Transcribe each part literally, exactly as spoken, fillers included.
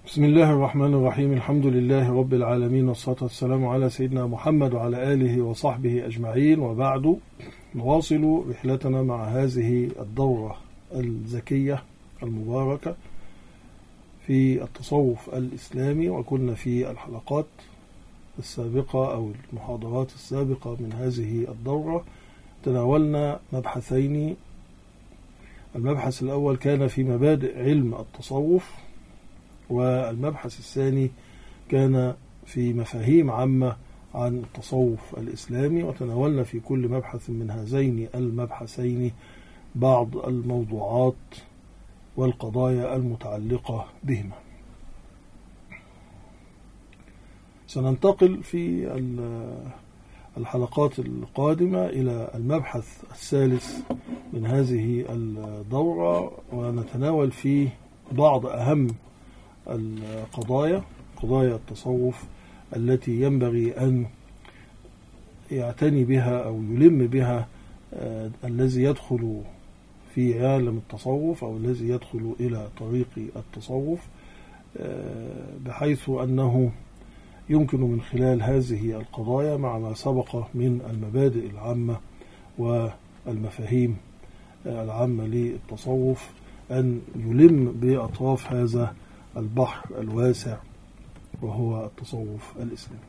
بسم الله الرحمن الرحيم. الحمد لله رب العالمين، والصلاة والسلام على سيدنا محمد وعلى آله وصحبه أجمعين، وبعد. نواصل رحلتنا مع هذه الدورة الزكية المباركة في التصوف الإسلامي، وكنا في الحلقات السابقة أو المحاضرات السابقة من هذه الدورة تناولنا مبحثين. المبحث الأول كان في مبادئ علم التصوف، والمبحث الثاني كان في مفاهيم عامة عن التصوف الإسلامي، وتناولنا في كل مبحث من هذين المبحثين بعض الموضوعات والقضايا المتعلقة بهما. سننتقل في الحلقات القادمة إلى المبحث الثالث من هذه الدورة، ونتناول فيه بعض أهم القضايا قضايا التصوف التي ينبغي أن يعتني بها أو يلم بها آه الذي يدخل في عالم التصوف أو الذي يدخل إلى طريق التصوف، آه بحيث أنه يمكن من خلال هذه القضايا مع ما سبق من المبادئ العامة والمفاهيم آه العامة للتصوف أن يلم بأطراف هذا البحر الواسع وهو التصوف الإسلامي.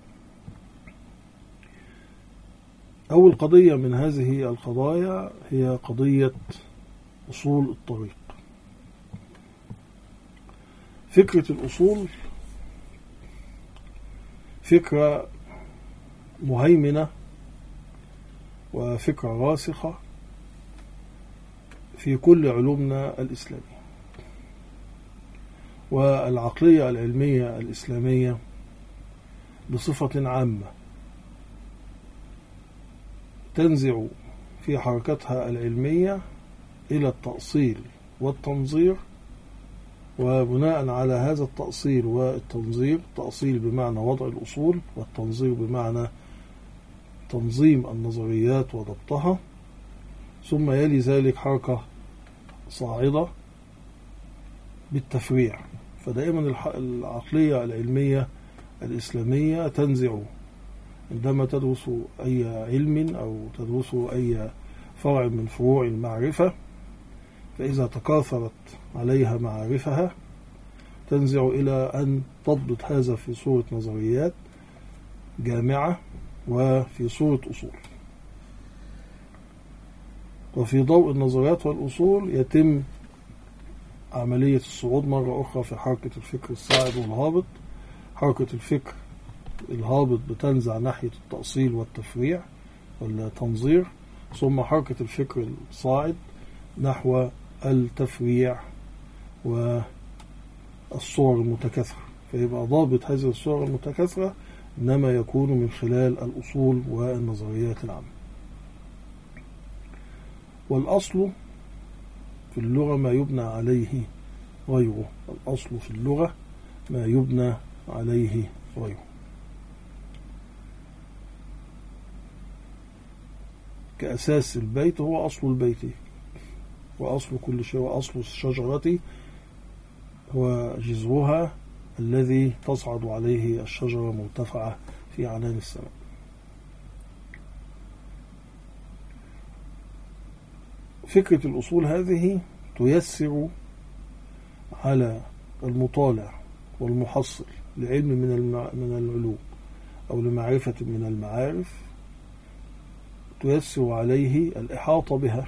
أول قضية من هذه القضايا هي قضية أصول الطريق. فكرة الأصول فكرة مهيمنة وفكرة راسخة في كل علومنا الإسلامية، والعقلية العلمية الإسلامية بصفة عامة تنزع في حركتها العلمية إلى التأصيل والتنظير، وبناء على هذا التأصيل والتنظير، تأصيل بمعنى وضع الأصول، والتنظير بمعنى تنظيم النظريات وضبطها، ثم يلي ذلك حركة صاعدة بالتفريع. فدائما العقلية العلمية الإسلامية تنزع عندما تدرس أي علم أو تدرس أي فرع من فروع المعرفة، فإذا تكاثرت عليها معارفها تنزع إلى أن تضبط هذا في صورة نظريات جامعة وفي صورة أصول، وفي ضوء النظريات والأصول يتم عملية الصعود مرة أخرى في حركة الفكر الصاعد والهابط. حركة الفكر الهابط بتنزع ناحية التأصيل والتفريع والتنظير، ثم حركة الفكر الصاعد نحو التفريع والصور المتكاثرة. فيبقى ضابط هذه الصور المتكاثرة إنما يكون من خلال الأصول والنظريات العامة. والأصل في اللغة ما يبنى عليه غيره، الأصل في اللغة ما يبنى عليه غيره. كأساس البيت هو أصل البيت، وأصل كل شيء، وأصل الشجرة هو جذرها الذي تصعد عليه الشجرة مرتفعة في عنان السماء. فكرة الأصول هذه تيسر على المطالع والمحصل لعلم من من العلوم أو لمعرفة من المعارف، تيسر عليه الإحاطة بها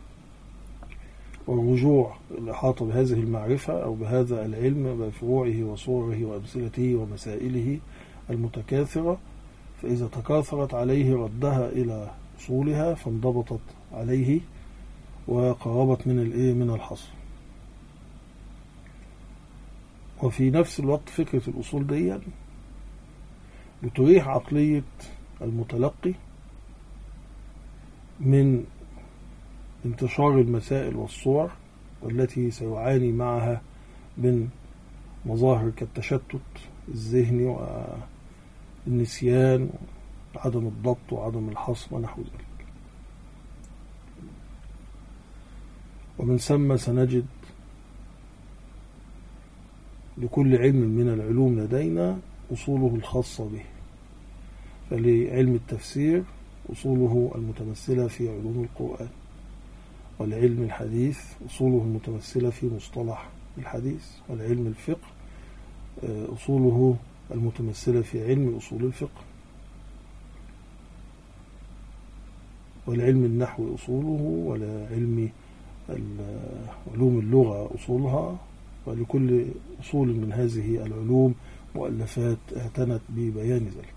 والرجوع الإحاطة بهذه المعرفة أو بهذا العلم بفروعه وصوره وأمثلته ومسائله المتكاثرة، فإذا تكاثرت عليه ردها إلى أصولها فانضبطت عليه وقربت من الايه من الحصر. وفي نفس الوقت فكرة الأصول دي بتريح عقلية المتلقي من انتشار المسائل والصور والتي سيعاني معها من مظاهر كالتشتت الذهني والنسيان وعدم الضبط وعدم الحصر ونحو ذلك. ومن ثم سنجد لكل علم من العلوم لدينا أصوله الخاصة به. فلعلم التفسير أصوله المتمثلة في علوم القرآن، ولعلم الحديث أصوله المتمثلة في مصطلح الحديث، ولعلم الفقه أصوله المتمثلة في علم أصول الفقه، ولعلم النحو أصوله، ولعلم علوم اللغة أصولها، ولكل أصول من هذه العلوم مؤلفات اعتنت ببيان ذلك.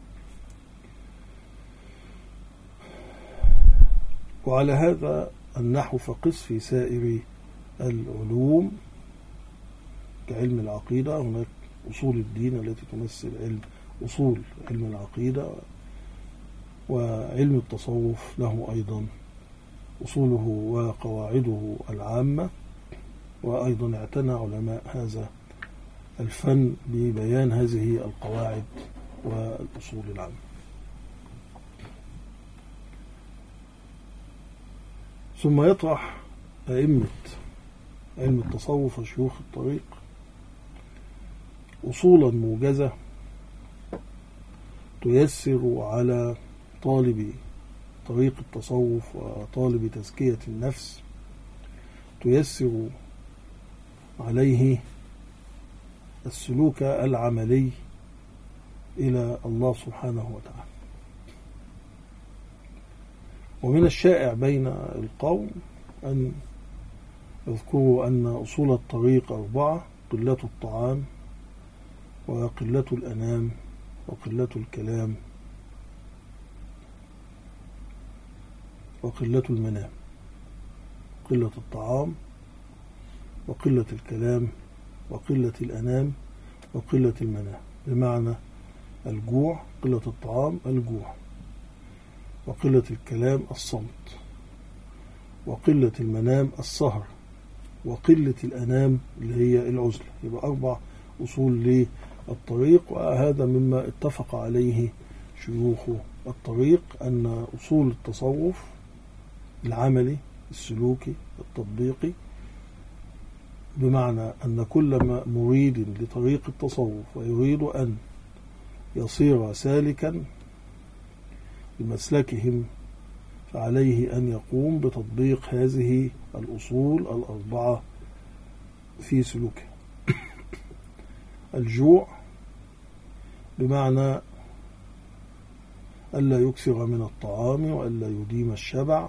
وعلى هذا النحو فقس في سائر العلوم كعلم العقيدة، هناك أصول الدين التي تمثل علم أصول علم العقيدة، وعلم التصوف له أيضا أصوله وقواعده العامة، وأيضا اعتنى علماء هذا الفن ببيان هذه القواعد والأصول العامة. ثم يطرح أئمة علم التصوف وشيوخ الطريق أصولا موجزة تيسر على طالب طريق التصوف وطالب تزكية النفس، تيسر عليه السلوك العملي إلى الله سبحانه وتعالى. ومن الشائع بين القوم أن يذكروا أن أصول الطريق أربعة: قلة الطعام، وقلة الأنام، وقلة الكلام، وقلة المنام. قلة الطعام، وقلة الكلام، وقلة الأنام، وقلة المنام، بمعنى الجوع، قلة الطعام الجوع، وقلة الكلام الصمت، وقلة المنام السهر، وقلة الأنام اللي هي العزلة. يبقى أربع أصول للطريق، وهذا مما اتفق عليه شيوخ الطريق، أن أصول التصوف العملي السلوكي التطبيقي، بمعنى أن كل مريد لطريق التصوف ويريد أن يصير سالكا بمسلكهم فعليه أن يقوم بتطبيق هذه الأصول الأربعة في سلوكه. الجوع بمعنى ألا يكثر من الطعام وألا يديم الشبع.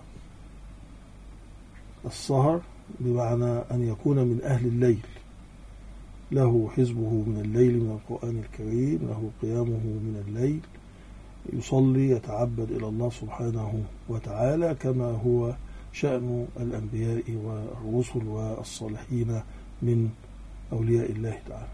السهر بمعنى أن يكون من أهل الليل، له حزبه من الليل من القرآن الكريم، له قيامه من الليل، يصلي يتعبد إلى الله سبحانه وتعالى كما هو شأن الأنبياء والرسل والصالحين من أولياء الله تعالى.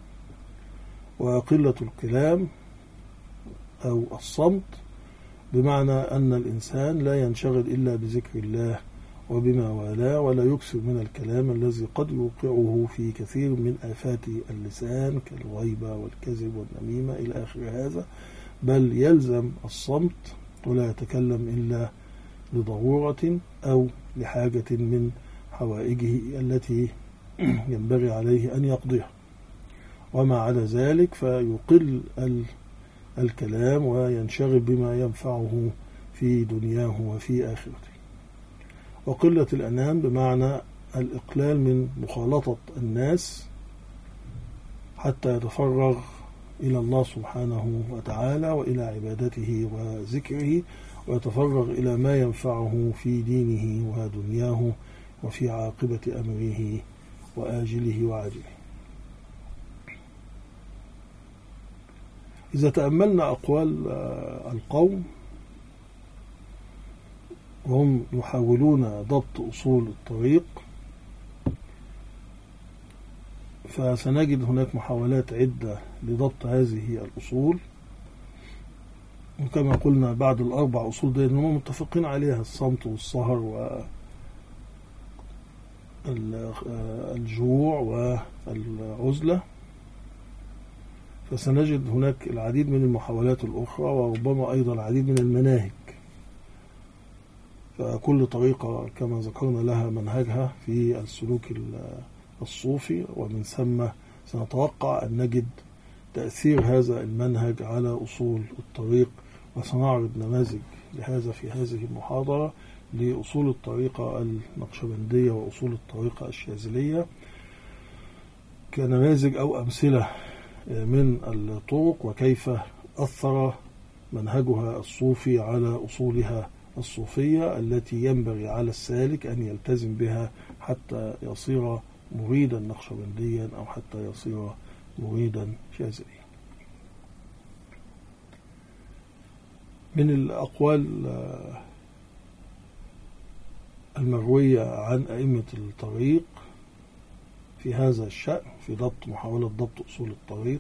وقلة الكلام أو الصمت بمعنى أن الإنسان لا ينشغل إلا بذكر الله وبما والاه، ولا يكثر من الكلام الذي قد يوقعه في كثير من آفات اللسان كالغيبة والكذب والنميمة إلى آخر هذا، بل يلزم الصمت ولا يتكلم إلا لضرورة أو لحاجة من حوائجه التي ينبغي عليه أن يقضيها. وما عدا ذلك فيقل الكلام وينشغل بما ينفعه في دنياه وفي آخرته. وقلة الأنام بمعنى الإقلال من مخالطة الناس حتى يتفرغ إلى الله سبحانه وتعالى وإلى عبادته وذكره، ويتفرغ إلى ما ينفعه في دينه ودنياه وفي عاقبة أمره وآجله وعاجله. إذا تأملنا أقوال القوم وهم يحاولون ضبط أصول الطريق، فسنجد هناك محاولات عدة لضبط هذه الأصول، وكما قلنا بعد الأربع أصول دي هم متفقين عليها: الصمت والسهر والجوع والعزلة. فسنجد هناك العديد من المحاولات الأخرى، وربما أيضا العديد من المناهج. فكل طريقة كما ذكرنا لها منهجها في السلوك الصوفي، ومن ثم سنتوقع أن نجد تأثير هذا المنهج على أصول الطريق، وسنعرض نماذج لهذا في هذه المحاضرة لأصول الطريقة النقشبندية وأصول الطريقة الشاذلية كنماذج أو أمثلة من الطرق، وكيف أثر منهجها الصوفي على أصولها الصوفية التي ينبغي على السالك أن يلتزم بها حتى يصير مريدا نقشبنديا أو حتى يصير مريدا شاذليا. من الأقوال المروية عن أئمة الطريق في هذا الشأن في ضبط محاولة ضبط أصول الطريق،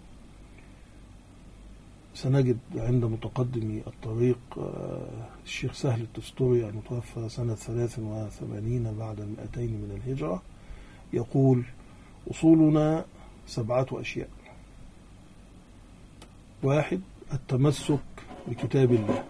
سنجد عند متقدمي الطريق الشيخ سهل التستوري المتوفى سنة ثلاث وثمانين بعد المئتين من الهجرة يقول: أصولنا سبعة أشياء. واحد: التمسك بكتاب الله.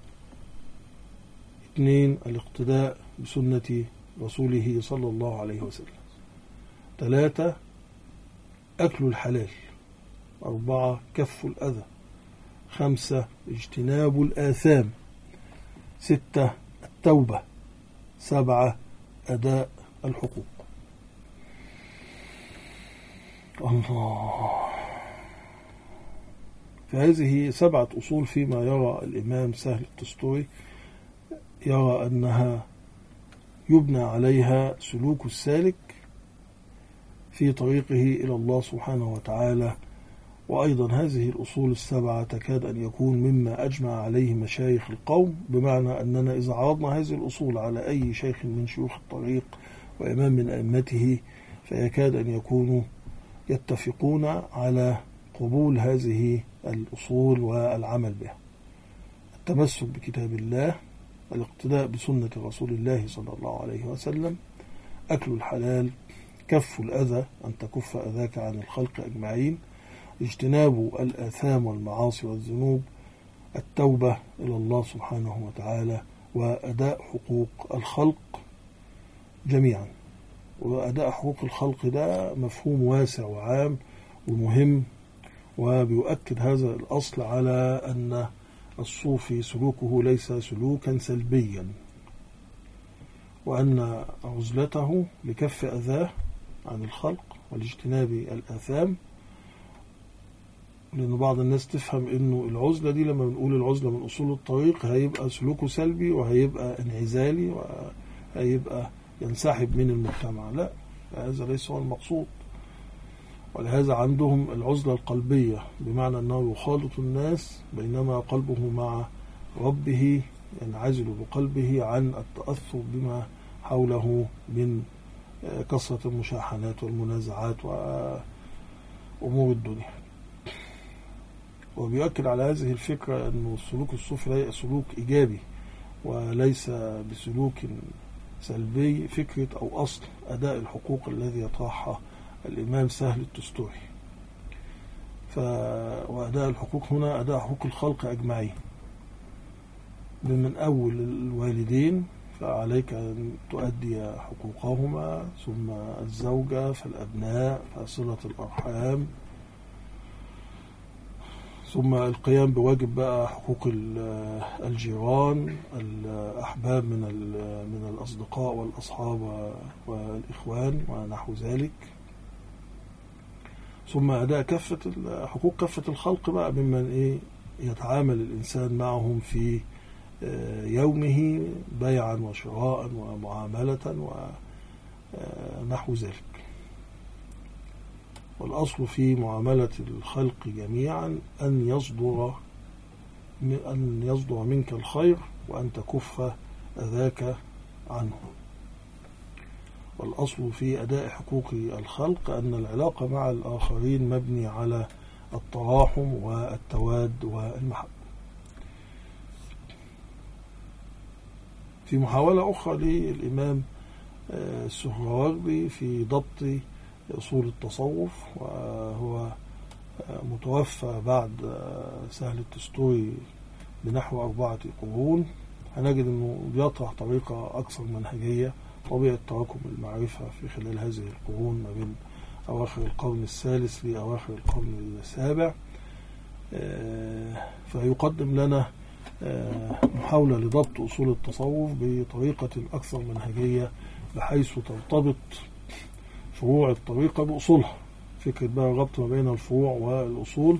اثنين: الاقتداء بسنة رسوله صلى الله عليه وسلم. ثلاثة: أكل الحلال. أربعة: كف الأذى. خمسة: اجتناب الآثام. ستة: التوبة. سبعة: أداء الحقوق. الله. فهذه سبعة أصول فيما يرى الإمام سهل التستوري، يرى أنها يبنى عليها سلوك السالك في طريقه إلى الله سبحانه وتعالى. وأيضا هذه الأصول السبعة تكاد أن يكون مما أجمع عليه مشايخ القوم، بمعنى أننا إذا عرضنا هذه الأصول على أي شيخ من شيوخ الطريق وإمام من أئمته فيكاد أن يكونوا يتفقون على قبول هذه الأصول والعمل بها. التمسك بكتاب الله، الاقتداء بسنة رسول الله صلى الله عليه وسلم، أكل الحلال، كف الأذى، أن تكف أذاك عن الخلق أجمعين، اجتناب الآثام والمعاصي والذنوب، التوبة إلى الله سبحانه وتعالى، وأداء حقوق الخلق جميعا. وأداء حقوق الخلق ده مفهوم واسع وعام ومهم، وبيؤكد هذا الأصل على أن الصوفي سلوكه ليس سلوكا سلبيا، وأن عزلته لكف أذاه عن الخلق والاجتناب الآثام. لأن بعض الناس تفهم أنه العزلة دي لما بنقول العزلة من أصول الطريق هيبقى سلوكه سلبي وهيبقى انعزالي وهيبقى ينسحب من المجتمع. لا، هذا ليس هو المقصود. ولهذا عندهم العزلة القلبية، بمعنى أنه يخالط الناس بينما قلبه مع ربه، ينعزل بقلبه عن التأثر بما حوله من كثرة المشاحنات والمنازعات وأمور الدنيا. وبيؤكد على هذه الفكرة أن السلوك الصوفي سلوك إيجابي وليس بسلوك سلبي، فكرة أو أصل أداء الحقوق الذي يطرحها الإمام سهل التستوري. ف... وأداء الحقوق هنا أداء حقوق الخلق أجمعين، من أول الوالدين فعليك أن تؤدي حقوقهما، ثم الزوجة، فالأبناء، فصلة الأرحام، ثم القيام بواجب بقى حقوق الجيران، الأحباب من من الأصدقاء والأصحاب والإخوان ونحو ذلك، ثم أداء كافة حقوق كافة الخلق بقى ممن إيه يتعامل الإنسان معهم في يومه بيعا وشراء ومعاملة ونحو ذلك. والأصل في معاملة الخلق جميعا أن يصدر أن يصدر منك الخير وأن تكف أذاك عنه. والأصل في أداء حقوق الخلق أن العلاقة مع الآخرين مبني على التراحم والتواد والمحبة. في محاولة أخرى للإمام السهروردي في ضبط أصول التصوف، وهو متوفى بعد سهل التستوري بنحو أربعة قرون، هنجد أنه بيطرح طريقة أكثر منهجية، طبيعة تراكم المعرفة في خلال هذه القرون ما بين أواخر القرن الثالث لأواخر القرن السابع. فيقدم لنا محاولة لضبط أصول التصوف بطريقة أكثر منهجية، بحيث ترتبط فروع الطريقة بأصولها. فكرة بقى الربط ما بين الفروع والأصول،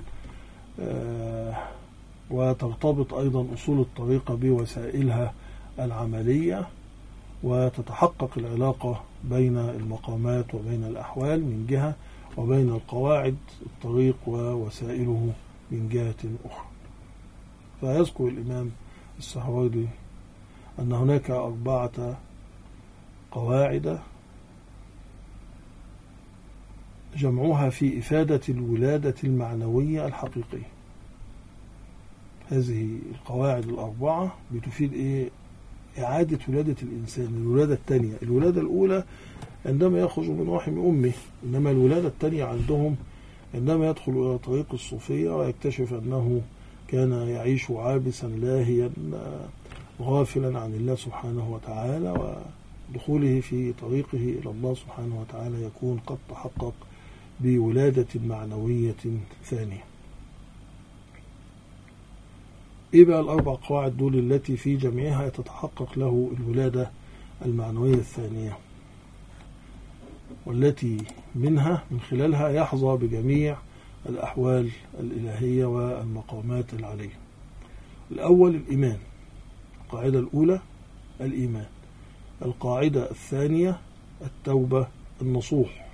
وترتبط أيضا أصول الطريقة بوسائلها العملية، وتتحقق العلاقة بين المقامات وبين الأحوال من جهة، وبين القواعد الطريق ووسائله من جهة أخرى. فيذكر الإمام السهروردي أن هناك أربعة قواعد جمعها في إفادة الولادة المعنوية الحقيقية. هذه القواعد الأربعة بتفيد إيه؟ إعادة ولادة الإنسان، الولادة الثانية. الولادة الأولى عندما يخرج من رحم أمه، إنما الولادة الثانية عندهم عندما يدخل إلى طريق الصوفية ويكتشف أنه كان يعيش عابسا لاهيا غافلا عن الله سبحانه وتعالى، ودخوله في طريقه إلى الله سبحانه وتعالى يكون قد تحقق بولادة معنوية ثانية. إيه بقى الأربع قواعد دول التي في جميعها تتحقق له الولادة المعنوية الثانية، والتي منها من خلالها يحظى بجميع الأحوال الإلهية والمقامات العلية؟ الأول الإيمان، القاعدة الأولى الإيمان. القاعدة الثانية التوبة النصوح.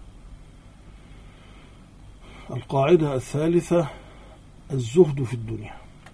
القاعدة الثالثة الزهد في الدنيا.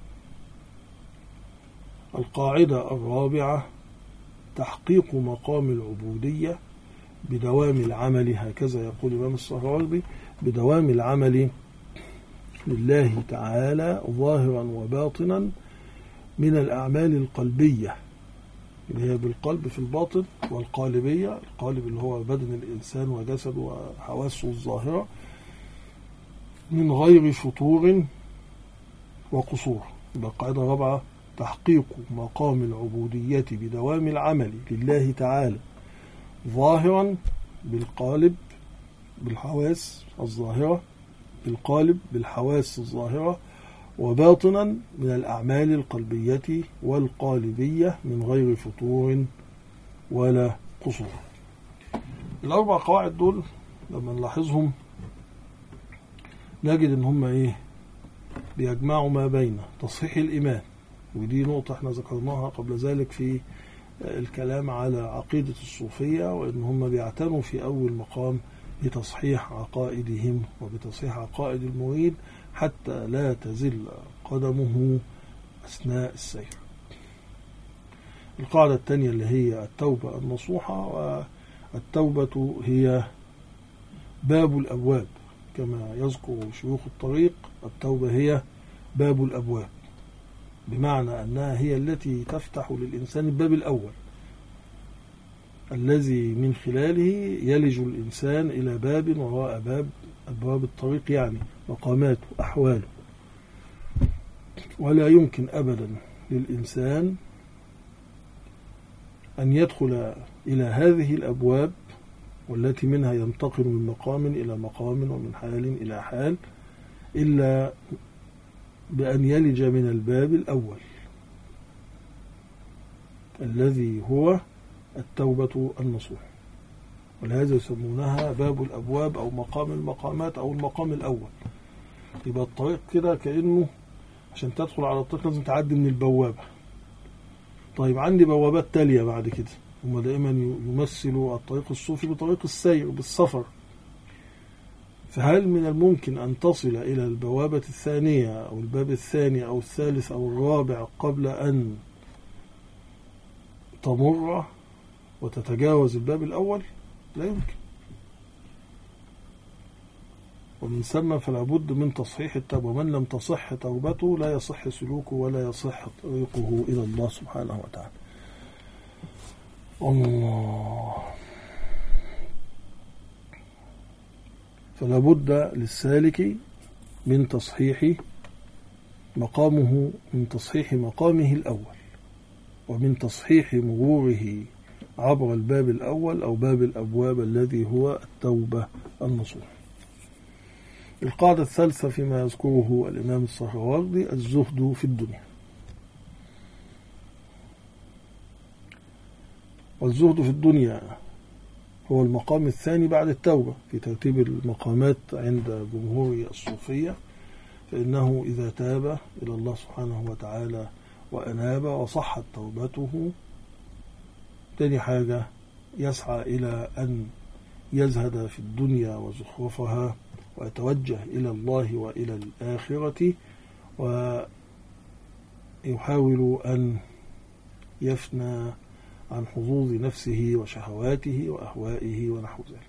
القاعدة الرابعة تحقيق مقام العبودية بدوام العمل، هكذا يقول الإمام السهروردي، بدوام العمل لله تعالى ظاهرا وباطنا من الأعمال القلبية اللي هي بالقلب في الباطن، والقالبية القالب اللي هو بدن الإنسان وجسده وحواسه الظاهرة، من غير فتور وقصور. يبقى القاعدة الرابعة تحقيق مقام العبودية بدوام العمل لله تعالى ظاهرا بالقالب بالحواس الظاهرة بالقالب بالحواس الظاهرة، وباطنا من الأعمال القلبية والقالبية من غير فتور ولا قصور. الأربع قواعد دول لما نلاحظهم نجد إن هم إيه؟ بيجمعوا ما بين تصحيح الإيمان، ودي نقطة احنا ذكرناها قبل ذلك في الكلام على عقيدة الصوفية، وإن هم بيعتنوا في أول مقام بتصحيح عقائدهم وبتصحيح عقائد المريد حتى لا تزل قدمه أثناء السير. القاعدة الثانية اللي هي التوبة النصوحة، والتوبة هي باب الأبواب كما يذكر شيوخ الطريق. التوبة هي باب الأبواب، بمعنى أنها هي التي تفتح للإنسان الباب الأول الذي من خلاله يلج الإنسان إلى باب وراء باب أبواب الطريق، يعني مقامات وأحوال. ولا يمكن أبدا للإنسان أن يدخل إلى هذه الأبواب والتي منها ينتقل من مقام إلى مقام ومن حال إلى حال إلا بأن يلج من الباب الأول الذي هو التوبة النصوح، ولهذا يسمونها باب الأبواب أو مقام المقامات أو المقام الأول. يبقى الطريق كده كأنه عشان تدخل على الطريق لازم تعدي من البوابة. طيب عندي بوابات تالية بعد كده، هم دائما يمثلوا الطريق الصوفي بطريق السير بالسفر. فهل من الممكن أن تصل إلى البوابة الثانية أو الباب الثاني أو الثالث أو الرابع قبل أن تمر وتتجاوز الباب الأول؟ لا يمكن. ومن ثم فلا بد من تصحيح التوبة، ومن لم تصح توبته لا يصح سلوكه ولا يصح طريقه إلى الله سبحانه وتعالى. الله. فلا بد للسالك من تصحيح مقامه، من تصحيح مقامه الأول، ومن تصحيح مروره عبر الباب الأول أو باب الأبواب الذي هو التوبة النصوح. القاعدة الثالثة فيما يذكره الإمام السهروردي الزهد في الدنيا. والزهد في الدنيا هو المقام الثاني بعد التوبة في ترتيب المقامات عند جمهور الصوفية، فإنه إذا تاب إلى الله سبحانه وتعالى وأناب وصحت توبته، تاني حاجة يسعى إلى أن يزهد في الدنيا وزخرفها ويتوجه إلى الله وإلى الآخرة، ويحاول أن يفنى عن حظوظ نفسه وشهواته وأهوائه ونحو ذلك.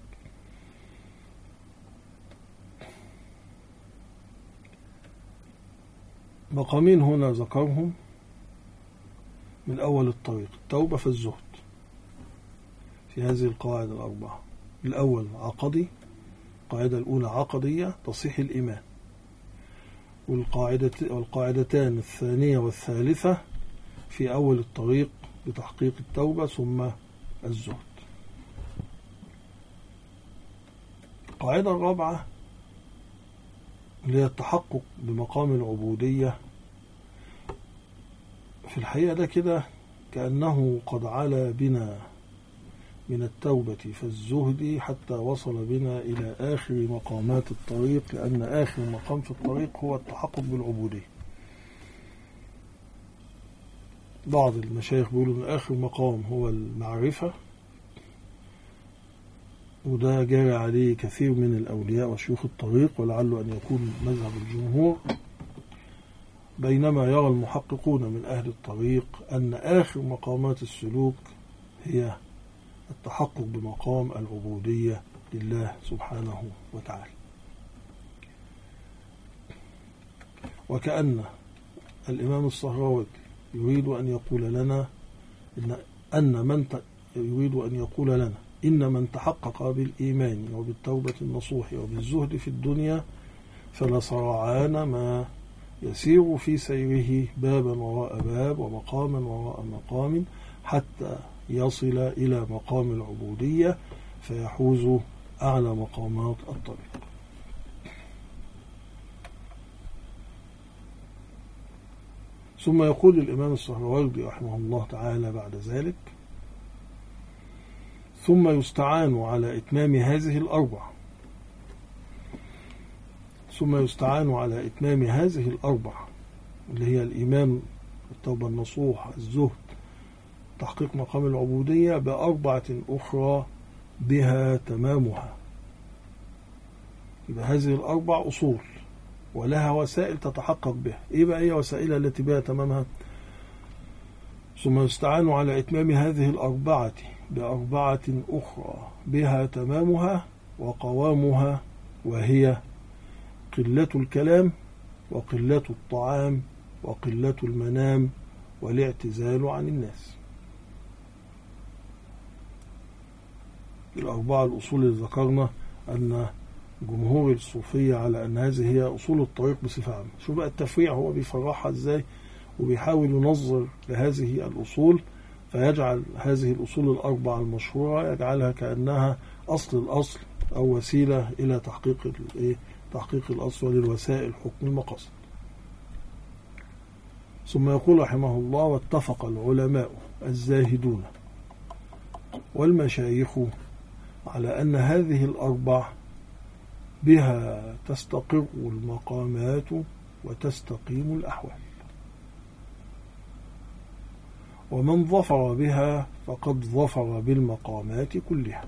مقامين هنا ذكرهم من أول الطريق: التوبة فالزهد في هذه القواعد الأربعة. الأول عقدي، القاعدة الأولى عقدية تصحيح الإيمان، والقاعدتان الثانية والثالثة في أول الطريق بتحقيق التوبة ثم الزهد. القاعدة الرابعة اللي هي التحقق بمقام العبودية. في الحقيقة ده كده كأنه قد علا بنا من التوبة فالزهد حتى وصل بنا إلى آخر مقامات الطريق، لأن آخر مقام في الطريق هو التحقق بالعبودية. بعض المشايخ بيقولوا أن آخر مقام هو المعرفة، وده جاري عليه كثير من الأولياء وشيوخ الطريق، ولعله أن يكون مذهب الجمهور، بينما يرى المحققون من أهل الطريق أن آخر مقامات السلوك هي التحقق بمقام العبودية لله سبحانه وتعالى. وكأن الإمام السهروردي يريد أن يقول لنا إن أن من يريد أن يقول لنا إن من تحقق بالإيمان وبالتوبة النصوح وبالزهد في الدنيا فلسرعان ما يسير في سيره بابا وراء باب ومقاما وراء مقام حتى يصل إلى مقام العبودية فيحوز أعلى مقامات الطريق. ثم يقول الإمام السهروردي رحمه الله تعالى بعد ذلك: ثم يستعان على إتمام هذه الأربع ثم يستعان على إتمام هذه الأربع اللي هي الإيمان، التوبة النصوح، الزهد، تحقيق مقام العبودية، بأربعة أخرى بها تمامها. يبقى هذه الأربع أصول ولها وسائل تتحقق بها. إيه بقى هي وسائلها التي بها تمامها؟ ثم يستعان على إتمام هذه الأربعة بأربعة أخرى بها تمامها وقوامها، وهي قلة الكلام وقلة الطعام وقلة المنام والاعتزال عن الناس. الأربعة الأصول اللي ذكرنا أن جمهور الصوفية على أن هذه هي أصول الطريق بصفة عامة. شو بقى التفريع هو بيفرحها إزاي، وبيحاول ينظر لهذه الأصول فيجعل هذه الأصول الأربعة المشهورة يجعلها كأنها أصل الأصل أو وسيلة إلى تحقيق تحقيق الأصل وللوسائل حكم المقاصد. ثم يقول رحمه الله: واتفق العلماء الزاهدون والمشايخ على أن هذه الأربع بها تستقر المقامات وتستقيم الأحوال، ومن ظفر بها فقد ظفر بالمقامات كلها.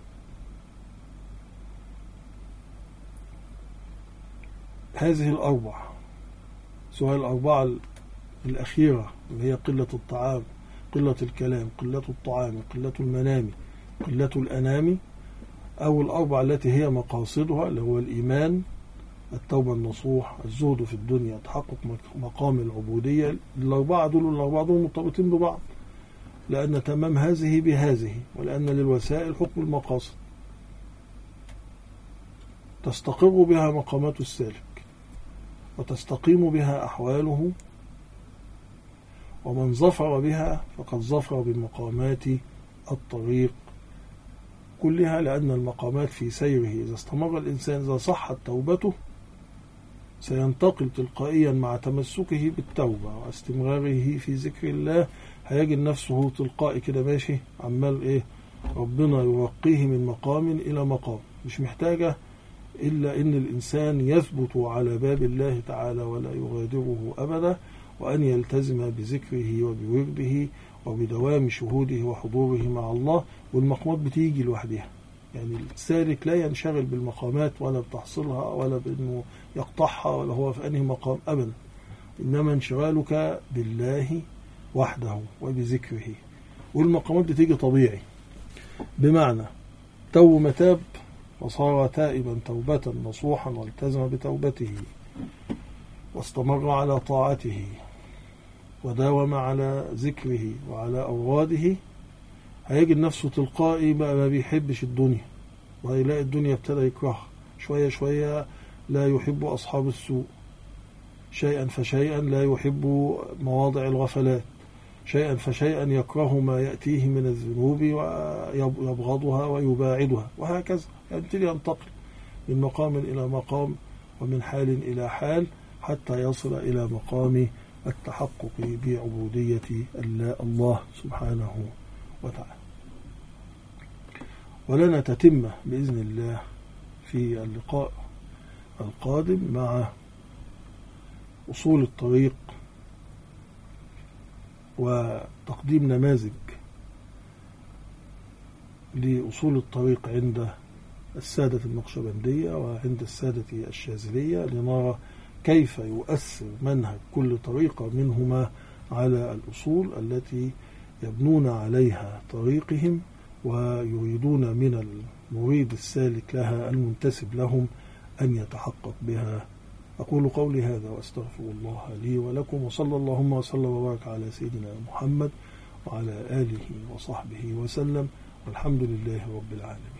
هذه الأربع، سواء الأربعة الأخيرة اللي هي قلة الطعام، قلة الكلام، قلة الطعام، قلة المنام، قلة الأنام، أو الأربع التي هي مقاصدها اللي هو الإيمان، التوبة النصوح، الزهد في الدنيا، تحقق مقام العبودية، الأربعة دول الأربعة دول مرتبطين ببعض، لأن تمام هذه بهذه، ولأن للوسائل حكم المقاصد. تستقر بها مقامات السالك وتستقيم بها أحواله، ومن ظفر بها فقد ظفر بمقامات الطريق كلها، لأن المقامات في سيره إذا استمر الإنسان، إذا صحت توبته سينتقل تلقائيا مع تمسكه بالتوبة واستمراره في ذكر الله، هيجد نفسه تلقائي كده ماشي عمال إيه ربنا يرقيه من مقام إلى مقام، مش محتاجة إلا إن الإنسان يثبت على باب الله تعالى ولا يغادره أبدا، وأن يلتزم بذكره وبورده وبدوام شهوده وحضوره مع الله، والمقامات بتيجي لوحدها. يعني السالك لا ينشغل بالمقامات ولا بتحصيلها ولا بأنه يقطعها ولا هو في أنهي مقام أبدا، إنما انشغالك بالله وحده وبذكره، والمقامات بتيجي طبيعي. بمعنى تو متاب وصار تائبا توبة نصوحا والتزم بتوبته واستمر على طاعته وداوم على ذكره وعلى أوراده، هيجد نفسه تلقائي بقى ما بيحبش الدنيا، وهيلاقي الدنيا ابتدى يكرهها شوية شوية، لا يحب أصحاب السوء، شيئا فشيئا لا يحب مواضع الغفلات، شيئا فشيئا يكره ما يأتيه من الذنوب ويبغضها ويباعدها، وهكذا يبتدي ينتقل من مقام إلى مقام ومن حال إلى حال حتى يصل إلى مقام التحقق بعبودية الله سبحانه وتعالى. ولنا تتمة بإذن الله في اللقاء القادم مع أصول الطريق وتقديم نماذج لأصول الطريق عند السادة النقشبندية وعند السادة الشاذلية، لنرى كيف يؤثر منهج كل طريقة منهما على الأصول التي يبنون عليها طريقهم ويريدون من المريد السالك لها المنتسب لهم أن يتحقق بها. أقول قولي هذا وأستغفر الله لي ولكم، وصلى اللهم وسلم وبارك على سيدنا محمد وعلى آله وصحبه وسلم، والحمد لله رب العالمين.